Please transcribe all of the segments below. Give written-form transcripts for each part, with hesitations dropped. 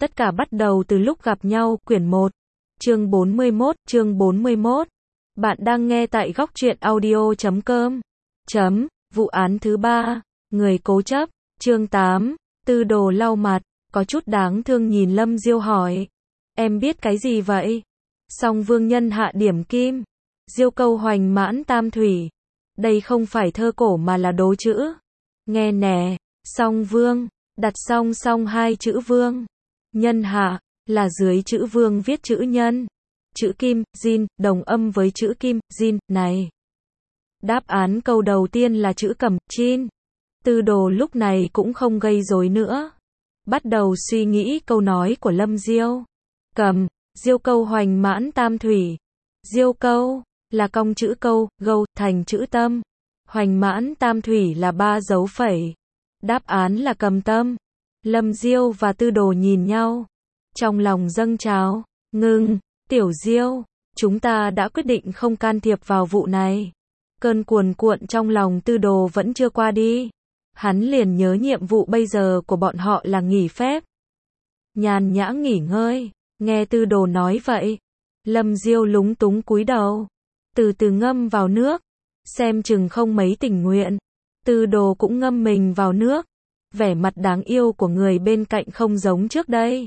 Tất cả bắt đầu từ lúc gặp nhau, quyển 1, chương 41. Bạn đang nghe tại góc truyện audio.com. Vụ án thứ 3, người cố chấp, chương 8, Tư Đồ lau mặt, có chút đáng thương nhìn Lâm Diêu hỏi. Em biết cái gì vậy? Song Vương nhân hạ điểm kim. Diêu câu hoành mãn tam thủy. Đây không phải thơ cổ mà là đố chữ. Nghe nè, Song Vương, đặt song song hai chữ vương. Nhân hạ, là dưới chữ vương viết chữ nhân. Chữ kim, jin, đồng âm với chữ kim, jin, này. Đáp án câu đầu tiên là chữ cầm, chin. Tư Đồ lúc này cũng không gây rối nữa. Bắt đầu suy nghĩ câu nói của Lâm Diêu. Cầm, Diêu câu hoành mãn tam thủy. Diêu câu, là cong chữ câu, gâu, thành chữ tâm. Hoành mãn tam thủy là 3 dấu phẩy. Đáp án là cầm tâm. Lâm Diêu và Tư Đồ nhìn nhau. Trong lòng dâng trào, ngừng, Tiểu Diêu, chúng ta đã quyết định không can thiệp vào vụ này. Cơn cuồn cuộn trong lòng Tư Đồ vẫn chưa qua đi. Hắn liền nhớ nhiệm vụ bây giờ của bọn họ là nghỉ phép. Nhàn nhã nghỉ ngơi, nghe Tư Đồ nói vậy. Lâm Diêu lúng túng cúi đầu, từ từ ngâm vào nước, xem chừng không mấy tình nguyện. Tư Đồ cũng ngâm mình vào nước, vẻ mặt đáng yêu của người bên cạnh không giống trước đây.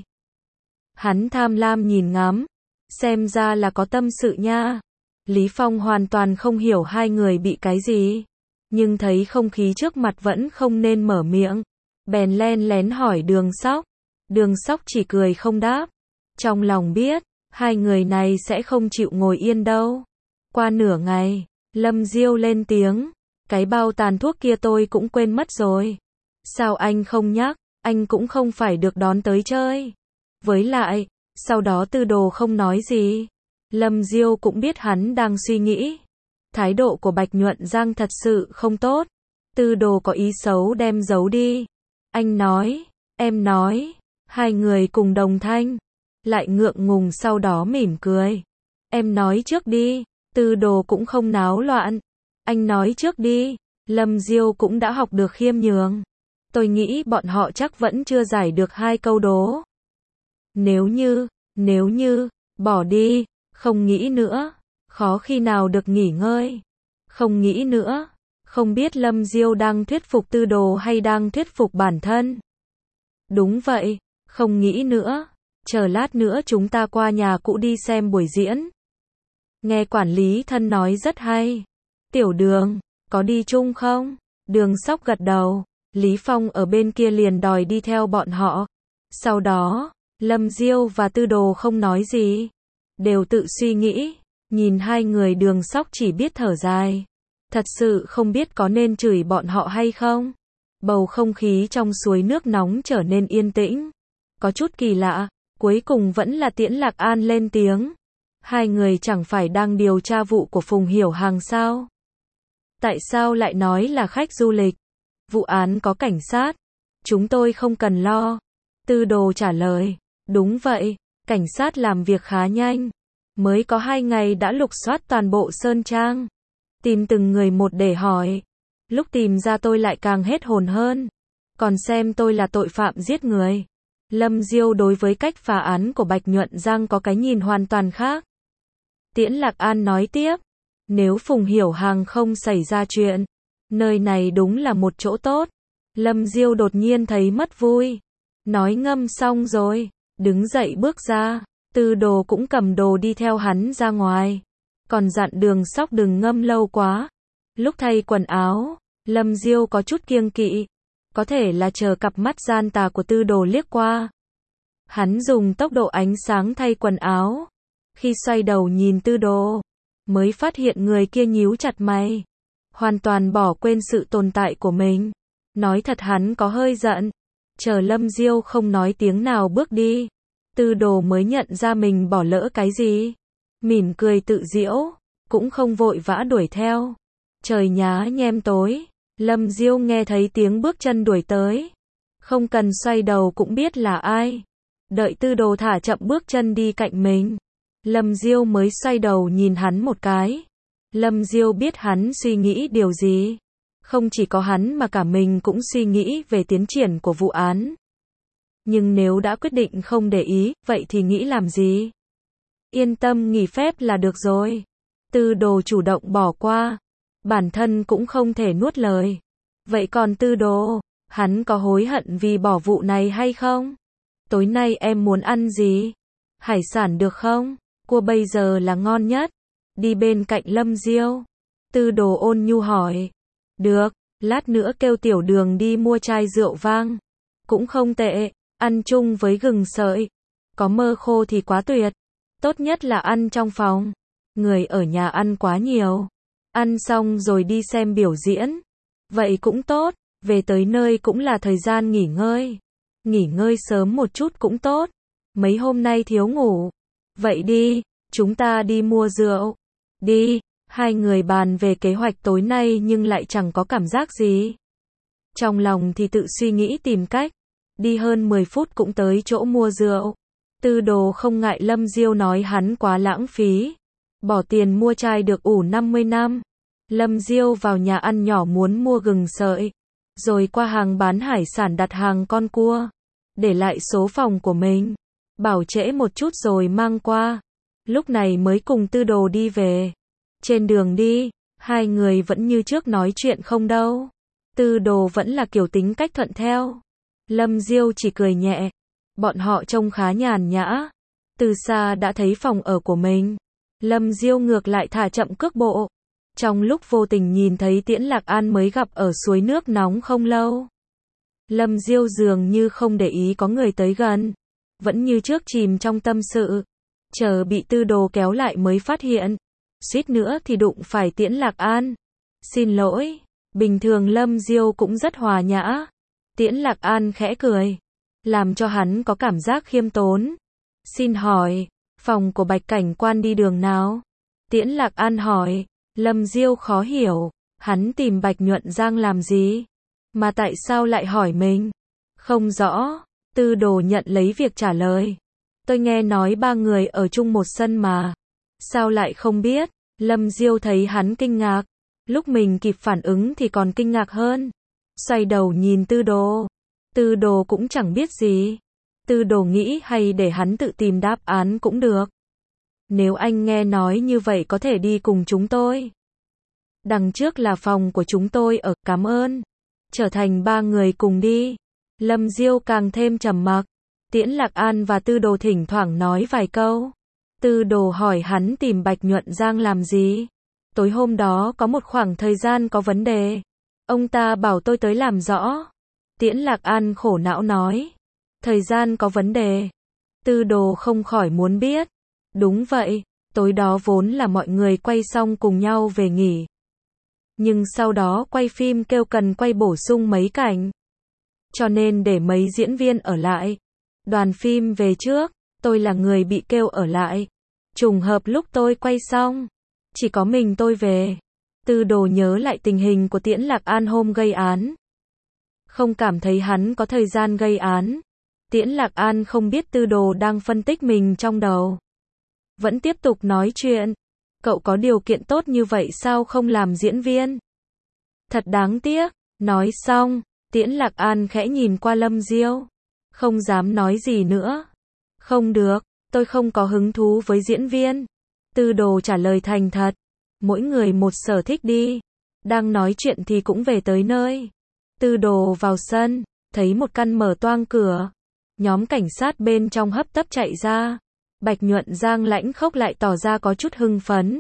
Hắn tham lam nhìn ngắm, xem ra là có tâm sự nha. Lý Phong hoàn toàn không hiểu hai người bị cái gì, nhưng thấy không khí trước mặt vẫn không nên mở miệng, bèn len lén hỏi Đường Sóc. Đường Sóc chỉ cười không đáp, trong lòng biết, hai người này sẽ không chịu ngồi yên đâu. Qua nửa ngày, Lâm Diêu lên tiếng, cái bao tàn thuốc kia tôi cũng quên mất rồi. Sao anh không nhắc, anh cũng không phải được đón tới chơi. Với lại, sau đó Tư Đồ không nói gì. Lâm Diêu cũng biết hắn đang suy nghĩ. Thái độ của Bạch Nhuận Giang thật sự không tốt. Tư Đồ có ý xấu đem giấu đi. Anh nói, em nói, hai người cùng đồng thanh. Lại ngượng ngùng sau đó mỉm cười. Em nói trước đi, Tư Đồ cũng không náo loạn. Anh nói trước đi, Lâm Diêu cũng đã học được khiêm nhường. Tôi nghĩ bọn họ chắc vẫn chưa giải được hai câu đố. Nếu như, bỏ đi, không nghĩ nữa, khó khi nào được nghỉ ngơi. Không nghĩ nữa, không biết Lâm Diêu đang thuyết phục Tư Đồ hay đang thuyết phục bản thân. Đúng vậy, không nghĩ nữa, chờ lát nữa chúng ta qua nhà cũ đi xem buổi diễn. Nghe quản lý thân nói rất hay. Tiểu Đường, có đi chung không? Đường Sóc gật đầu. Lý Phong ở bên kia liền đòi đi theo bọn họ. Sau đó, Lâm Diêu và Tư Đồ không nói gì, đều tự suy nghĩ, nhìn hai người. Đường Sóc chỉ biết thở dài, thật sự không biết có nên chửi bọn họ hay không. Bầu không khí trong suối nước nóng trở nên yên tĩnh, có chút kỳ lạ, cuối cùng vẫn là Tiễn Lạc An lên tiếng. Hai người chẳng phải đang điều tra vụ của Phùng Hiểu Hằng sao? Tại sao lại nói là khách du lịch? Vụ án có cảnh sát, chúng tôi không cần lo. Tư Đồ trả lời, đúng vậy, cảnh sát làm việc khá nhanh. Mới có 2 ngày đã lục soát toàn bộ Sơn Trang. Tìm từng người một để hỏi. Lúc tìm ra tôi lại càng hết hồn hơn. Còn xem tôi là tội phạm giết người. Lâm Diêu đối với cách phá án của Bạch Nhuận Giang có cái nhìn hoàn toàn khác. Tiễn Lạc An nói tiếp, nếu Phùng Hiểu Hằng không xảy ra chuyện, nơi này đúng là một chỗ tốt. Lâm Diêu đột nhiên thấy mất vui. Nói ngâm xong rồi, đứng dậy bước ra. Tư Đồ cũng cầm đồ đi theo hắn ra ngoài. Còn dặn Đường Sóc đừng ngâm lâu quá. Lúc thay quần áo, Lâm Diêu có chút kiêng kỵ. Có thể là chờ cặp mắt gian tà của Tư Đồ liếc qua. Hắn dùng tốc độ ánh sáng thay quần áo. Khi xoay đầu nhìn Tư Đồ, mới phát hiện người kia nhíu chặt mày, hoàn toàn bỏ quên sự tồn tại của mình. Nói thật hắn có hơi giận. Chờ Lâm Diêu không nói tiếng nào bước đi, Tư Đồ mới nhận ra mình bỏ lỡ cái gì. Mỉm cười tự giễu, cũng không vội vã đuổi theo. Trời nhá nhem tối, Lâm Diêu nghe thấy tiếng bước chân đuổi tới. Không cần xoay đầu cũng biết là ai. Đợi Tư Đồ thả chậm bước chân đi cạnh mình, Lâm Diêu mới xoay đầu nhìn hắn một cái. Lâm Diêu biết hắn suy nghĩ điều gì. Không chỉ có hắn mà cả mình cũng suy nghĩ về tiến triển của vụ án. Nhưng nếu đã quyết định không để ý, vậy thì nghĩ làm gì? Yên tâm nghỉ phép là được rồi. Tư Đồ chủ động bỏ qua. Bản thân cũng không thể nuốt lời. Vậy còn Tư Đồ, hắn có hối hận vì bỏ vụ này hay không? Tối nay em muốn ăn gì? Hải sản được không? Cua bây giờ là ngon nhất. Đi bên cạnh Lâm Diêu. Tư Đồ ôn nhu hỏi. Được, lát nữa kêu Tiểu Đường đi mua chai rượu vang. Cũng không tệ, ăn chung với gừng sợi. Có mơ khô thì quá tuyệt. Tốt nhất là ăn trong phòng. Người ở nhà ăn quá nhiều. Ăn xong rồi đi xem biểu diễn. Vậy cũng tốt, về tới nơi cũng là thời gian nghỉ ngơi. Nghỉ ngơi sớm một chút cũng tốt. Mấy hôm nay thiếu ngủ. Vậy đi, chúng ta đi mua rượu. Đi, hai người bàn về kế hoạch tối nay nhưng lại chẳng có cảm giác gì. Trong lòng thì tự suy nghĩ tìm cách. Đi hơn 10 phút cũng tới chỗ mua rượu. Tư Đồ không ngại Lâm Diêu nói hắn quá lãng phí. Bỏ tiền mua chai được ủ 50 năm. Lâm Diêu vào nhà ăn nhỏ muốn mua gừng sợi. Rồi qua hàng bán hải sản đặt hàng con cua. Để lại số phòng của mình. Bảo trễ một chút rồi mang qua. Lúc này mới cùng Tư Đồ đi về. Trên đường đi, hai người vẫn như trước nói chuyện không đâu. Tư Đồ vẫn là kiểu tính cách thuận theo. Lâm Diêu chỉ cười nhẹ. Bọn họ trông khá nhàn nhã. Từ xa đã thấy phòng ở của mình. Lâm Diêu ngược lại thả chậm cước bộ. Trong lúc vô tình nhìn thấy Tiễn Lạc An mới gặp ở suối nước nóng không lâu. Lâm Diêu dường như không để ý có người tới gần. Vẫn như trước chìm trong tâm sự. Chờ bị Tư Đồ kéo lại mới phát hiện. Suýt nữa thì đụng phải Tiễn Lạc An. Xin lỗi. Bình thường Lâm Diêu cũng rất hòa nhã. Tiễn Lạc An khẽ cười. Làm cho hắn có cảm giác khiêm tốn. Xin hỏi, phòng của Bạch cảnh quan đi đường nào? Tiễn Lạc An hỏi. Lâm Diêu khó hiểu. Hắn tìm Bạch Nhuận Giang làm gì? Mà tại sao lại hỏi mình? Không rõ. Tư Đồ nhận lấy việc trả lời. Tôi nghe nói ba người ở chung một sân mà. Sao lại không biết? Lâm Diêu thấy hắn kinh ngạc. Lúc mình kịp phản ứng thì còn kinh ngạc hơn. Xoay đầu nhìn Tư Đồ. Tư Đồ cũng chẳng biết gì. Tư Đồ nghĩ hay để hắn tự tìm đáp án cũng được. Nếu anh nghe nói như vậy có thể đi cùng chúng tôi. Đằng trước là phòng của chúng tôi ở, cảm ơn. Trở thành ba người cùng đi. Lâm Diêu càng thêm trầm mặc. Tiễn Lạc An và Tư Đồ thỉnh thoảng nói vài câu. Tư Đồ hỏi hắn tìm Bạch Nhuận Giang làm gì. Tối hôm đó có một khoảng thời gian có vấn đề. Ông ta bảo tôi tới làm rõ. Tiễn Lạc An khổ não nói. Thời gian có vấn đề. Tư Đồ không khỏi muốn biết. Đúng vậy, tối đó vốn là mọi người quay xong cùng nhau về nghỉ. Nhưng sau đó quay phim kêu cần quay bổ sung mấy cảnh. Cho nên để mấy diễn viên ở lại. Đoàn phim về trước, tôi là người bị kêu ở lại. Trùng hợp lúc tôi quay xong, chỉ có mình tôi về. Tư Đồ nhớ lại tình hình của Tiễn Lạc An hôm gây án. Không cảm thấy hắn có thời gian gây án. Tiễn Lạc An không biết Tư Đồ đang phân tích mình trong đầu. Vẫn tiếp tục nói chuyện. Cậu có điều kiện tốt như vậy sao không làm diễn viên? Thật đáng tiếc. Nói xong, Tiễn Lạc An khẽ nhìn qua Lâm Diêu. Không dám nói gì nữa. Không được, tôi không có hứng thú với diễn viên. Tư Đồ trả lời thành thật. Mỗi người một sở thích đi. Đang nói chuyện thì cũng về tới nơi. Tư Đồ vào sân, thấy một căn mở toang cửa. Nhóm cảnh sát bên trong hấp tấp chạy ra. Bạch Nhuận Giang lãnh khốc lại tỏ ra có chút hưng phấn.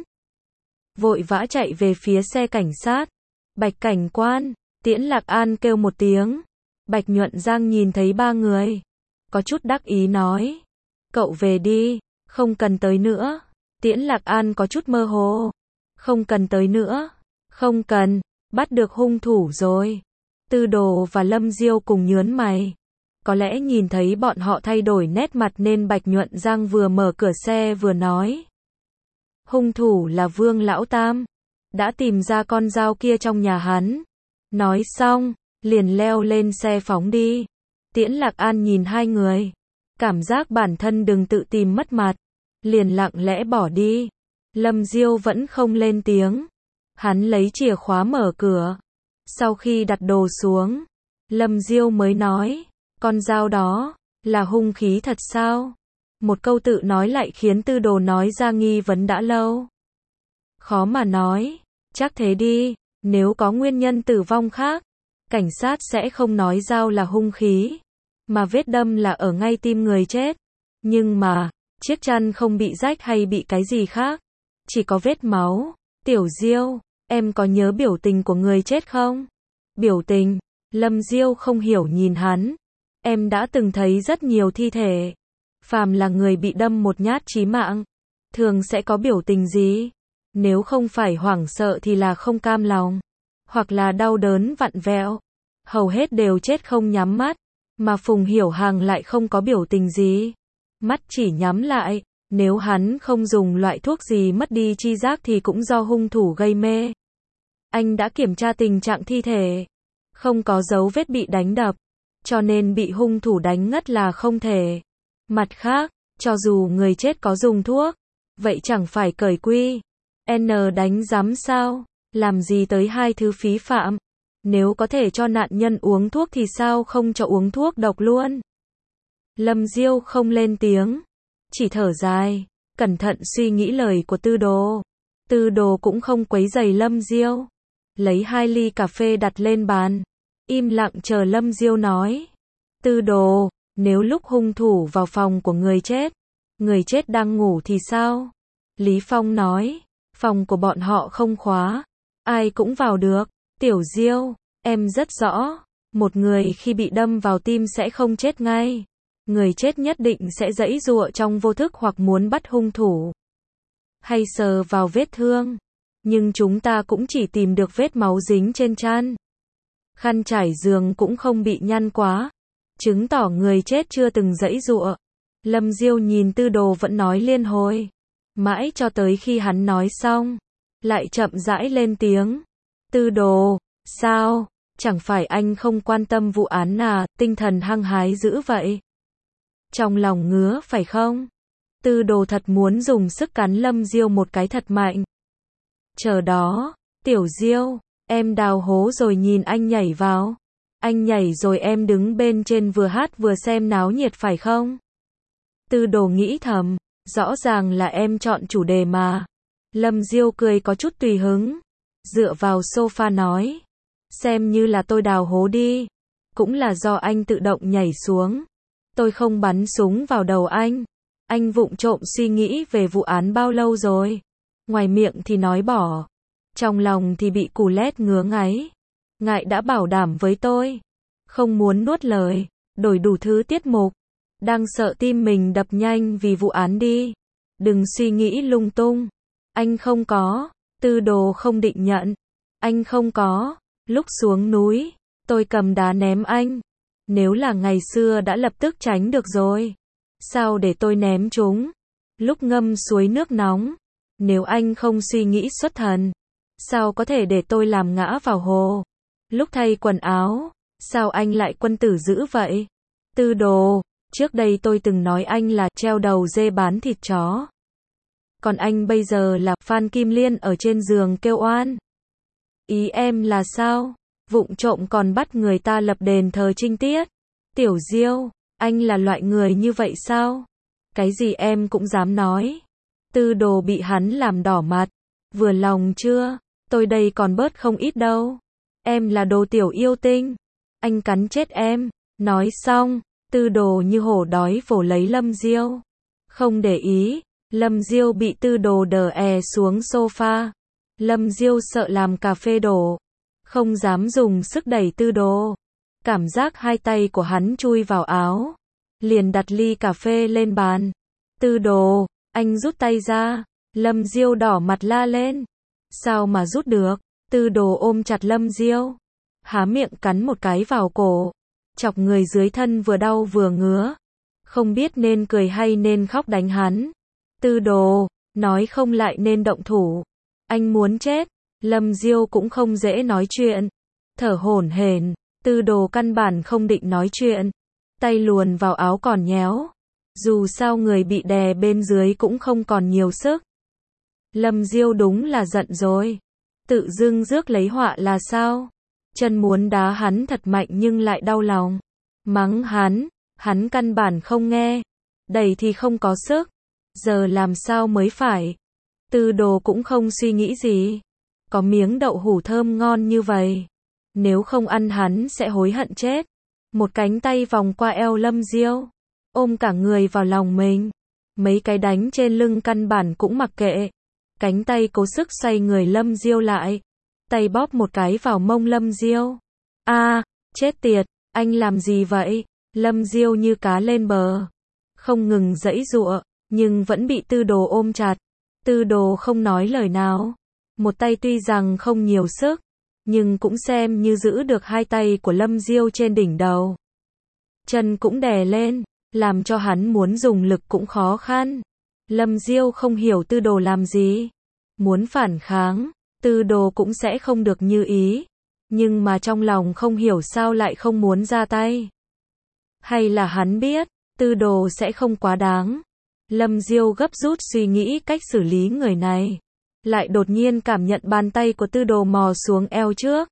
Vội vã chạy về phía xe cảnh sát. Bạch cảnh quan, Tiễn Lạc An kêu một tiếng. Bạch Nhuận Giang nhìn thấy ba người. Có chút đắc ý nói. Cậu về đi, không cần tới nữa. Tiễn Lạc An có chút mơ hồ. Không cần tới nữa. Không cần, bắt được hung thủ rồi. Tư Đồ và Lâm Diêu cùng nhớn mày. Có lẽ nhìn thấy bọn họ thay đổi nét mặt nên Bạch Nhuận Giang vừa mở cửa xe vừa nói. Hung thủ là Vương Lão Tam. Đã tìm ra con dao kia trong nhà hắn. Nói xong, liền leo lên xe phóng đi. Tiễn Lạc An nhìn hai người. Cảm giác bản thân đừng tự tìm mất mặt. Liền lặng lẽ bỏ đi. Lâm Diêu vẫn không lên tiếng. Hắn lấy chìa khóa mở cửa. Sau khi đặt đồ xuống, Lâm Diêu mới nói. Con dao đó, Là hung khí thật sao? Một câu tự nói lại khiến Tư Đồ nói ra nghi vấn đã lâu. Khó mà nói, chắc thế đi, nếu có nguyên nhân tử vong khác, cảnh sát sẽ không nói dao là hung khí, mà vết đâm là ở ngay tim người chết. Nhưng mà, chiếc chăn không bị rách hay bị cái gì khác, chỉ có vết máu. Tiểu Diêu, em có nhớ biểu tình của người chết không? Biểu tình? Lâm Diêu không hiểu nhìn hắn. Em đã từng thấy rất nhiều thi thể. Phàm là người bị đâm một nhát chí mạng, thường sẽ có biểu tình gì? Nếu không phải hoảng sợ thì là không cam lòng, hoặc là đau đớn vặn vẹo. Hầu hết đều chết không nhắm mắt, mà Phùng Hiểu Hằng lại không có biểu tình gì. Mắt chỉ nhắm lại, nếu hắn không dùng loại thuốc gì mất đi chi giác thì cũng do hung thủ gây mê. Anh đã kiểm tra tình trạng thi thể, không có dấu vết bị đánh đập, cho nên bị hung thủ đánh ngất là không thể. Mặt khác, cho dù người chết có dùng thuốc, vậy chẳng phải cởi quy N đánh rắm sao? Làm gì tới hai thứ phí phạm? Nếu có thể cho nạn nhân uống thuốc thì sao không cho uống thuốc độc luôn? Lâm Diêu không lên tiếng, chỉ thở dài, cẩn thận suy nghĩ lời của Tư Đồ. Tư Đồ cũng không quấy rầy Lâm Diêu, lấy 2 ly cà phê đặt lên bàn, im lặng chờ Lâm Diêu nói. Tư Đồ, nếu lúc hung thủ vào phòng của người chết đang ngủ thì sao? Lý Phong nói, phòng của bọn họ không khóa, ai cũng vào được. Tiểu Diêu, em rất rõ, một người khi bị đâm vào tim sẽ không chết ngay. Người chết nhất định sẽ giãy giụa trong vô thức hoặc muốn bắt hung thủ, hay sờ vào vết thương. Nhưng chúng ta cũng chỉ tìm được vết máu dính trên chăn. Khăn trải giường cũng không bị nhăn quá, chứng tỏ người chết chưa từng giãy giụa. Lâm Diêu nhìn Tư Đồ vẫn nói liên hồi, mãi cho tới khi hắn nói xong, lại chậm rãi lên tiếng. Tư Đồ, sao? Chẳng phải anh không quan tâm vụ án à? Tinh thần hăng hái dữ vậy. Trong lòng ngứa phải không? Tư Đồ thật muốn dùng sức cắn Lâm Diêu một cái thật mạnh. Chờ đó, Tiểu Diêu, em đào hố rồi nhìn anh nhảy vào. Anh nhảy rồi em đứng bên trên vừa hát vừa xem náo nhiệt phải không? Tư Đồ nghĩ thầm, rõ ràng là em chọn chủ đề mà. Lâm Diêu cười có chút tùy hứng, dựa vào sofa nói, xem như là tôi đào hố đi, cũng là do anh tự động nhảy xuống. Tôi không bắn súng vào đầu anh. Anh vụng trộm suy nghĩ về vụ án bao lâu rồi? Ngoài miệng thì nói bỏ, trong lòng thì bị cù lét ngứa ngáy. Ngại đã bảo đảm với tôi, không muốn nuốt lời, đổi đủ thứ tiết mục. Đang sợ tim mình đập nhanh vì vụ án đi. Đừng suy nghĩ lung tung. Anh không có. Tư Đồ không định nhận. Anh không có. Lúc xuống núi, tôi cầm đá ném anh. Nếu là ngày xưa đã lập tức tránh được rồi. Sao để tôi ném chúng? Lúc ngâm suối nước nóng, nếu anh không suy nghĩ xuất thần, sao có thể để tôi làm ngã vào hồ? Lúc thay quần áo, sao anh lại quân tử dữ vậy? Tư Đồ, trước đây tôi từng nói anh là treo đầu dê bán thịt chó. Còn anh bây giờ là Phan Kim Liên ở trên giường kêu oan. Ý em là sao? Vụng trộm còn bắt người ta lập đền thờ trinh tiết. Tiểu Diêu, anh là loại người như vậy sao? Cái gì em cũng dám nói. Tư Đồ bị hắn làm đỏ mặt. Vừa lòng chưa? Tôi đây còn bớt không ít đâu. Em là đồ tiểu yêu tinh. Anh cắn chết em. Nói xong, Tư Đồ như hổ đói vồ lấy Lâm Diêu. Không để ý, Lâm Diêu bị Tư Đồ đè xuống sofa. Lâm Diêu sợ làm cà phê đổ, không dám dùng sức đẩy Tư Đồ. Cảm giác hai tay của hắn chui vào áo, liền đặt ly cà phê lên bàn. Tư Đồ, anh rút tay ra. Lâm Diêu đỏ mặt la lên. Sao mà rút được? Tư Đồ ôm chặt Lâm Diêu, há miệng cắn một cái vào cổ, chọc người dưới thân vừa đau vừa ngứa. Không biết nên cười hay nên khóc đánh hắn. Tư Đồ, nói không lại nên động thủ. Anh muốn chết. Lâm Diêu cũng không dễ nói chuyện, thở hổn hển. Tư Đồ căn bản không định nói chuyện, tay luồn vào áo còn nhéo. Dù sao người bị đè bên dưới cũng không còn nhiều sức. Lâm Diêu đúng là giận rồi. Tự dưng rước lấy họa là sao? Chân muốn đá hắn thật mạnh nhưng lại đau lòng. Mắng hắn, Hắn căn bản không nghe. Đẩy thì không có sức. Giờ làm sao mới phải? Tư Đồ cũng không suy nghĩ gì. Có miếng đậu hũ thơm ngon như vậy. Nếu không ăn hắn sẽ hối hận chết. Một cánh tay vòng qua eo Lâm Diêu. Ôm cả người vào lòng mình. Mấy cái đánh trên lưng căn bản cũng mặc kệ. Cánh tay cố sức xoay người Lâm Diêu lại. Tay bóp một cái vào mông Lâm Diêu. A, chết tiệt, anh làm gì vậy? Lâm Diêu như cá lên bờ. Không ngừng giãy giụa, nhưng vẫn bị Tư Đồ ôm chặt. Tư Đồ không nói lời nào. Một tay tuy rằng không nhiều sức, nhưng cũng xem như giữ được hai tay của Lâm Diêu trên đỉnh đầu. Chân cũng đè lên, làm cho hắn muốn dùng lực cũng khó khăn. Lâm Diêu không hiểu Tư Đồ làm gì. Muốn phản kháng, Tư Đồ cũng sẽ không được như ý. Nhưng mà trong lòng không hiểu sao lại không muốn ra tay. Hay là hắn biết, Tư Đồ sẽ không quá đáng. Lâm Diêu gấp rút suy nghĩ cách xử lý người này. Lại đột nhiên cảm nhận bàn tay của Tư Đồ mò xuống eo trước.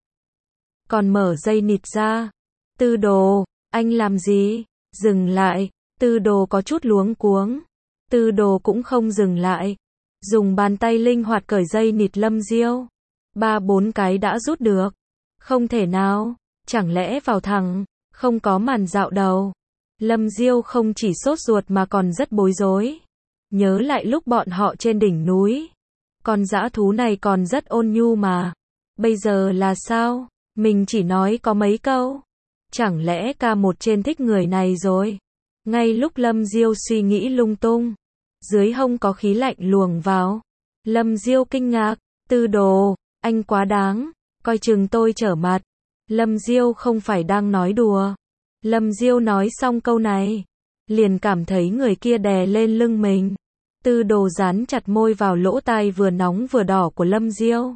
Còn mở dây nịt ra. Tư Đồ, anh làm gì? Dừng lại. Tư Đồ có chút luống cuống. Tư Đồ cũng không dừng lại. Dùng bàn tay linh hoạt cởi dây nịt Lâm Diêu. 3-4 cái đã rút được. Không thể nào. Chẳng lẽ vào thẳng. Không có màn dạo đầu. Lâm Diêu không chỉ sốt ruột mà còn rất bối rối. Nhớ lại lúc bọn họ trên đỉnh núi. Con dã thú này còn rất ôn nhu mà. Bây giờ là sao? Mình chỉ nói có mấy câu. Chẳng lẽ K1 trên thích người này rồi? Ngay lúc Lâm Diêu suy nghĩ lung tung, dưới hông có khí lạnh luồng vào. Lâm Diêu kinh ngạc. Tư Đồ, anh quá đáng. Coi chừng tôi trở mặt. Lâm Diêu không phải đang nói đùa. Lâm Diêu nói xong câu này, liền cảm thấy người kia đè lên lưng mình. Tư Đồ dán chặt môi vào lỗ tai vừa nóng vừa đỏ của Lâm Diêu.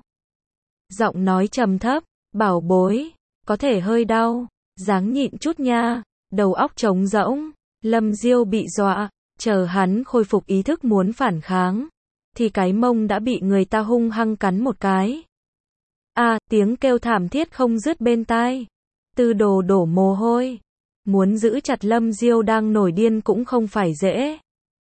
Giọng nói trầm thấp, bảo bối, có thể hơi đau, ráng nhịn chút nha. Đầu óc trống rỗng, Lâm Diêu bị dọa, chờ hắn khôi phục ý thức muốn phản kháng, thì cái mông đã bị người ta hung hăng cắn một cái. Tiếng kêu thảm thiết không dứt bên tai. Tư Đồ đổ mồ hôi. Muốn giữ chặt Lâm Diêu đang nổi điên cũng không phải dễ.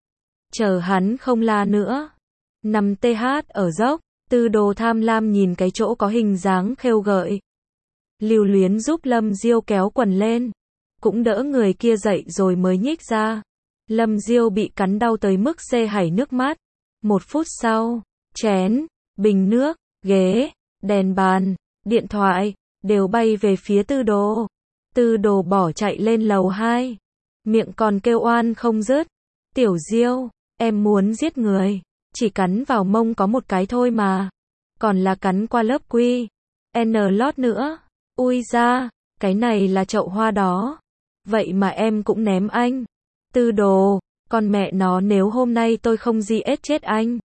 Chờ hắn không la nữa. Nằm TH ở dốc, Tư Đồ tham lam nhìn cái chỗ có hình dáng khêu gợi. Lưu luyến giúp Lâm Diêu kéo quần lên. Cũng đỡ người kia dậy rồi mới nhích ra. Lâm Diêu bị cắn đau tới mức xê hảy nước mắt. 1 phút sau, chén, bình nước, ghế, đèn bàn, điện thoại, đều bay về phía Tư Đồ. Tư Đồ bỏ chạy lên lầu 2. Miệng còn kêu oan không dứt. Tiểu Diêu, em muốn giết người. Chỉ cắn vào mông có một cái thôi mà. Còn là cắn qua lớp quy. N lót nữa. Ui da, cái này là chậu hoa đó. Vậy mà em cũng ném anh. Tư Đồ, con mẹ nó nếu hôm nay tôi không giết chết anh.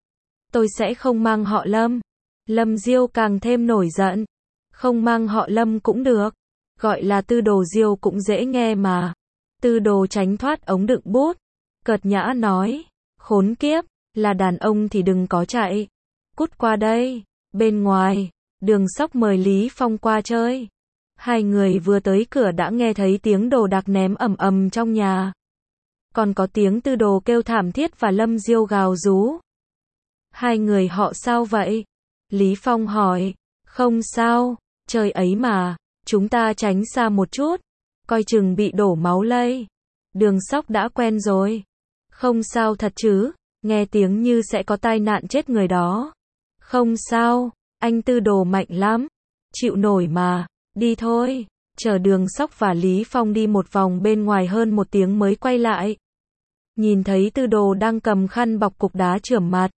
Tôi sẽ không mang họ Lâm. Lâm Diêu càng thêm nổi giận. Không mang họ Lâm cũng được. Gọi là Tư Đồ Diêu cũng dễ nghe mà. Tư Đồ tránh thoát ống đựng bút. Cợt nhã nói. Khốn kiếp, là đàn ông thì đừng có chạy. Cút qua đây. Bên ngoài, Đường Sóc mời Lý Phong qua chơi. Hai người vừa tới cửa đã nghe thấy tiếng đồ đạc ném ầm ầm trong nhà. Còn có tiếng Tư Đồ kêu thảm thiết và Lâm Diêu gào rú. Hai người họ sao vậy? Lý Phong hỏi. Không sao, trời ấy mà, chúng ta tránh xa một chút. Coi chừng bị đổ máu lây. Đường Sóc đã quen rồi. Không sao thật chứ, nghe tiếng như sẽ có tai nạn chết người đó. Không sao, anh Tư Đồ mạnh lắm. Chịu nổi mà, đi thôi. Chờ Đường Sóc và Lý Phong đi một vòng bên ngoài hơn 1 tiếng mới quay lại. Nhìn thấy Tư Đồ đang cầm khăn bọc cục đá chườm mặt.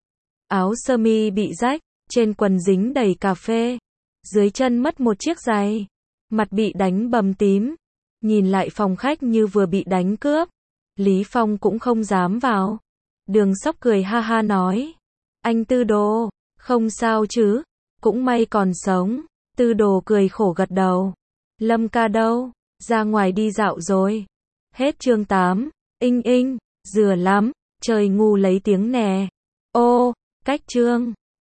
Áo sơ mi bị rách, trên quần dính đầy cà phê. Dưới chân mất một chiếc giày. Mặt bị đánh bầm tím. Nhìn lại phòng khách như vừa bị đánh cướp. Lý Phong cũng không dám vào. Đường Sóc cười ha ha nói. Anh Tư Đồ, không sao chứ, cũng may còn sống. Tư Đồ cười khổ gật đầu. Lâm ca đâu? Ra ngoài đi dạo rồi. Hết chương 8. Inh inh, dừa lắm, trời ngu lấy tiếng nè. Ô, cách chương.